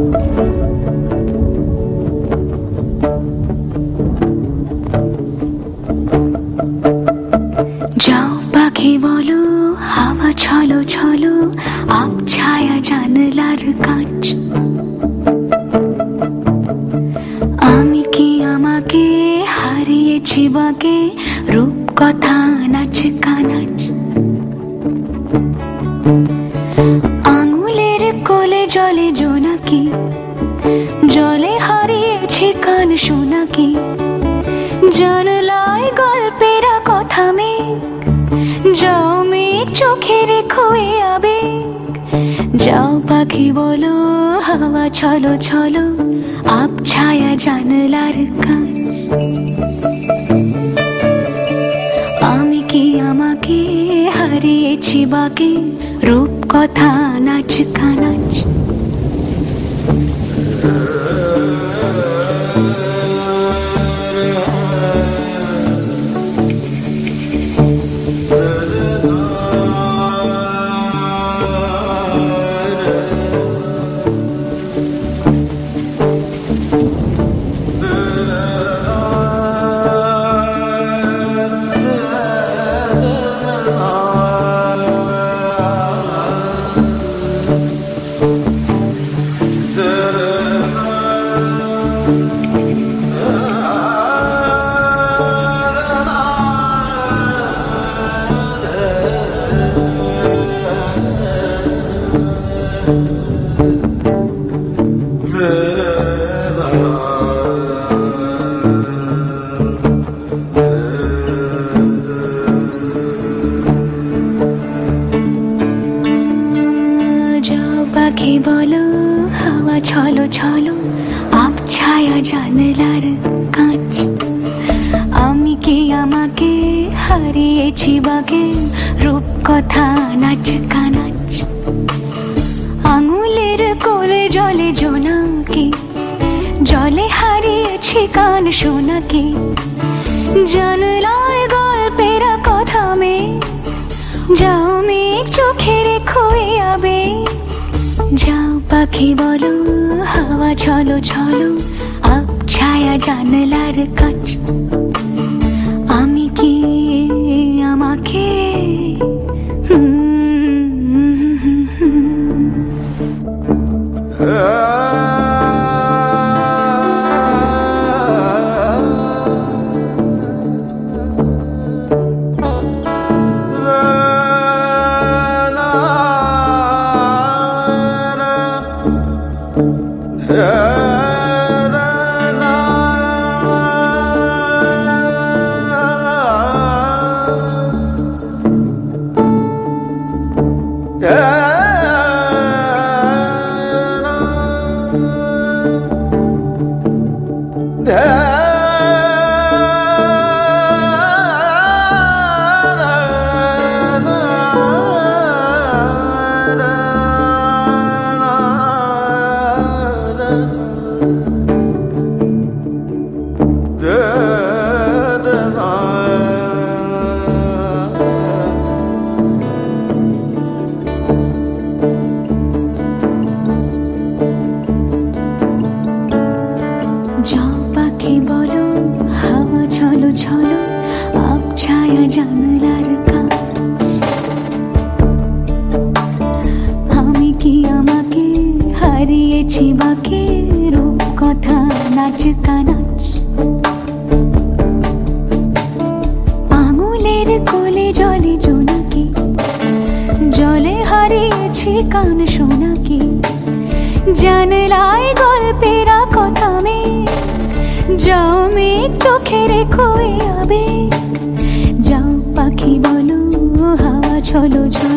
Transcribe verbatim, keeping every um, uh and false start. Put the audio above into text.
যাও পাখি বলো, হাওয়া ছলো ছলো, আব ছায়া জানলার কাঁচ। আমি কি আমাকে হারিয়েছি বাগে, রূপ কথা নাচ কানাচ। আঙুলের কোলে জলে জোনাকি, জলে হারিয়েছি কান শোনাকি। জানলায় গল্পেরা কথা মেঘ, যাও মেঘ চোখে রেখো এ আবেগ। যাও পাখি বলো, হাওয়া ছলো ছলো, আব ছায়া জানলার কাঁচ। আমি কি আমাকে হারিয়েছি বাকে, রূপ কথা নাচ কানাচ। পাখি বলো, হাওয়া ছলো ছলো, আব ছায়া জানলার কাঁচ। আমি কি আমাকে হারিয়েছি বাগে, রূপ কথা নাচ কানাচ। আঙুলের কোলে জলে জোনাকি, জলে হারিয়েছি কান শোনাকি। জানলায় গল্পেরা কথা মেঘ, যাও মেঘ চোখে রেখো এ আবেগ। যাও পাখি বলো, হাওয়া ছলো ছলো, আব ছায়া জানলার কাঁচ। আমি কি আমাকে যাও পাখি বলো, হাওয়া ছলো ছলো, আব ছায়া জানলার কাঁচ। আমি কি আমাকে হারিয়েছি বাকে, রূপ কথা নাচ কানাচ। আঙুলের কোলে জলে জোনাকি, জলে হারিয়েছি কান শোনাকি। জানলায় গল্পেরা কথা মেঘ, যাও মেঘ চোখে রেখো এ আবেগ। যাও পাখি বলো, হাওয়া ছলো ছলো,